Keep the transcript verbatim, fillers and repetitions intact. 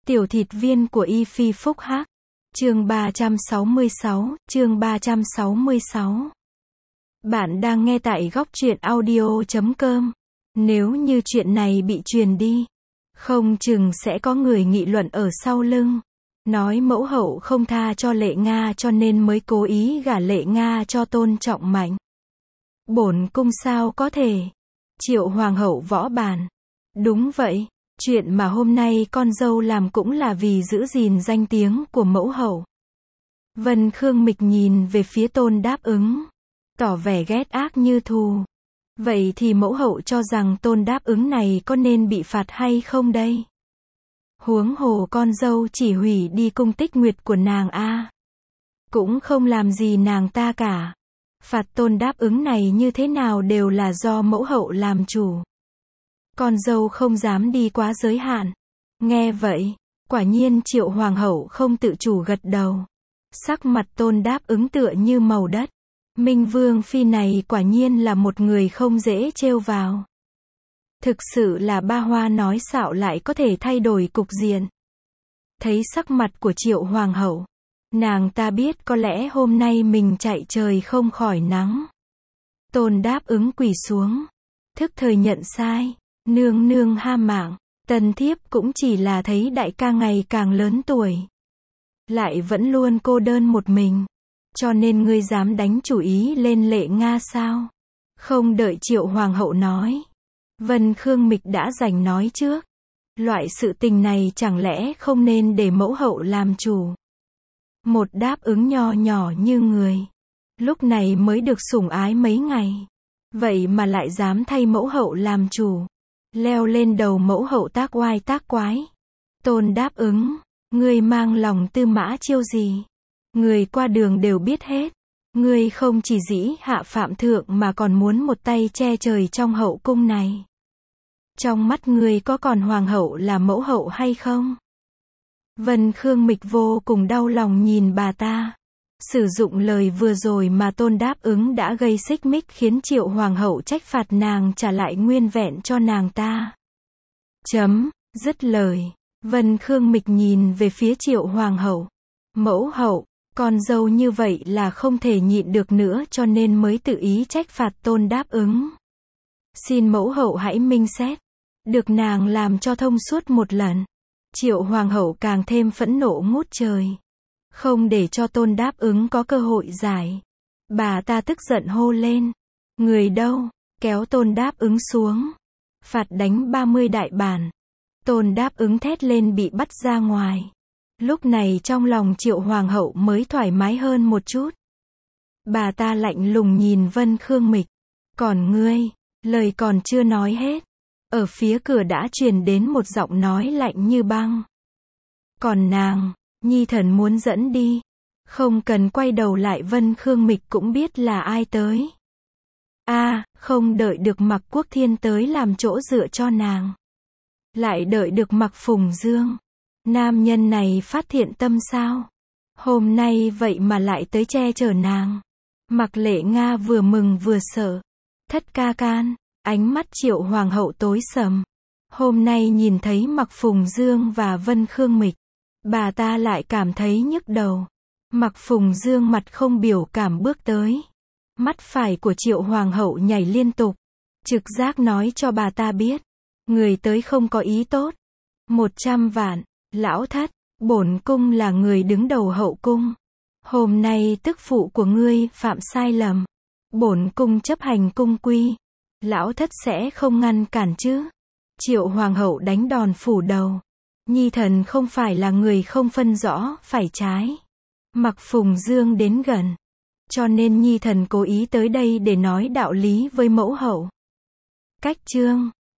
Tiểu thịt viên của Y Phi Phúc Hắc. Chương ba trăm sáu mươi sáu, chương ba trăm sáu mươi sáu. Bạn đang nghe tại góc truyện audio chấm com. Nếu như chuyện này bị truyền đi, không chừng sẽ có người nghị luận ở sau lưng, nói mẫu hậu không tha cho Lệ Nga cho nên mới cố ý gả Lệ Nga cho Tôn Trọng Mạnh. Bổn cung sao có thể? Triệu hoàng hậu võ bàn. Đúng vậy, chuyện mà hôm nay con dâu làm cũng là vì giữ gìn danh tiếng của mẫu hậu. Vân Khương Mịch nhìn về phía Tôn Đáp Ứng, tỏ vẻ ghét ác như thù. Vậy thì mẫu hậu cho rằng Tôn Đáp Ứng này có nên bị phạt hay không đây? Huống hồ con dâu chỉ hủy đi cung tích nguyệt của nàng a, cũng không làm gì nàng ta cả. Phạt Tôn Đáp Ứng này như thế nào đều là do mẫu hậu làm chủ. Con dâu không dám đi quá giới hạn. Nghe vậy, quả nhiên Triệu hoàng hậu không tự chủ gật đầu. Sắc mặt Tôn Đáp Ứng tựa như màu đất. Minh Vương phi này quả nhiên là một người không dễ trêu vào. Thực sự là ba hoa nói xạo lại có thể thay đổi cục diện. Thấy sắc mặt của Triệu hoàng hậu, nàng ta biết có lẽ hôm nay mình chạy trời không khỏi nắng. Tôn Đáp Ứng quỳ xuống, thức thời nhận sai. Nương nương ha mạng, tần thiếp cũng chỉ là thấy đại ca ngày càng lớn tuổi, lại vẫn luôn cô đơn một mình, cho nên ngươi dám đánh chủ ý lên Lệ Nga sao? Không đợi Triệu hoàng hậu nói, Vân Khương Mịch đã giành nói trước. Loại sự tình này chẳng lẽ không nên để mẫu hậu làm chủ? Một Đáp Ứng nho nhỏ như người, lúc này mới được sủng ái mấy ngày, vậy mà lại dám thay mẫu hậu làm chủ, leo lên đầu mẫu hậu tác oai tác quái. Tôn Đáp Ứng, ngươi mang lòng tư mã chiêu gì? Người qua đường đều biết hết. Ngươi không chỉ dĩ hạ phạm thượng mà còn muốn một tay che trời trong hậu cung này. Trong mắt ngươi có còn hoàng hậu là mẫu hậu hay không? Vân Khương Mịch vô cùng đau lòng nhìn bà ta. Sử dụng lời vừa rồi mà Tôn Đáp Ứng đã gây xích mích khiến Triệu hoàng hậu trách phạt nàng trả lại nguyên vẹn cho nàng ta. Chấm, dứt lời, Vân Khương Mịch nhìn về phía Triệu hoàng hậu. Mẫu hậu, con dâu như vậy là không thể nhịn được nữa cho nên mới tự ý trách phạt Tôn Đáp Ứng. Xin mẫu hậu hãy minh xét. Được nàng làm cho thông suốt một lần, Triệu hoàng hậu càng thêm phẫn nộ ngút trời. Không để cho Tôn Đáp Ứng có cơ hội giải, bà ta tức giận hô lên. Người đâu? Kéo Tôn Đáp Ứng xuống. Phạt đánh ba mươi đại bản. Tôn Đáp Ứng thét lên bị bắt ra ngoài. Lúc này trong lòng Triệu hoàng hậu mới thoải mái hơn một chút. Bà ta lạnh lùng nhìn Vân Khương Mịch. Còn ngươi, lời còn chưa nói hết. Ở phía cửa đã truyền đến một giọng nói lạnh như băng. Còn nàng, nhi thần muốn dẫn đi. Không cần quay đầu lại, Vân Khương Mịch cũng biết là ai tới. a à, không đợi được Mặc Quốc Thiên tới làm chỗ dựa cho nàng, lại đợi được Mặc Phùng Dương. Nam nhân này phát thiện tâm sao? Hôm nay vậy mà lại tới che chở nàng. Mặc Lệ Nga vừa mừng vừa sợ. Thất ca can, ánh mắt Triệu hoàng hậu tối sầm. Hôm nay nhìn thấy Mặc Phùng Dương và Vân Khương Mịch, bà ta lại cảm thấy nhức đầu. Mặc Phùng Dương mặt không biểu cảm bước tới. Mắt phải của Triệu hoàng hậu nhảy liên tục. Trực giác nói cho bà ta biết, người tới không có ý tốt. Một trăm vạn, lão thất, bổn cung là người đứng đầu hậu cung. Hôm nay tức phụ của ngươi phạm sai lầm, bổn cung chấp hành cung quy. Lão thất sẽ không ngăn cản chứ? Triệu hoàng hậu đánh đòn phủ đầu. Nhi thần không phải là người không phân rõ phải trái. Mặc Phùng Dương đến gần, cho nên nhi thần cố ý tới đây để nói đạo lý với mẫu hậu. Cách chương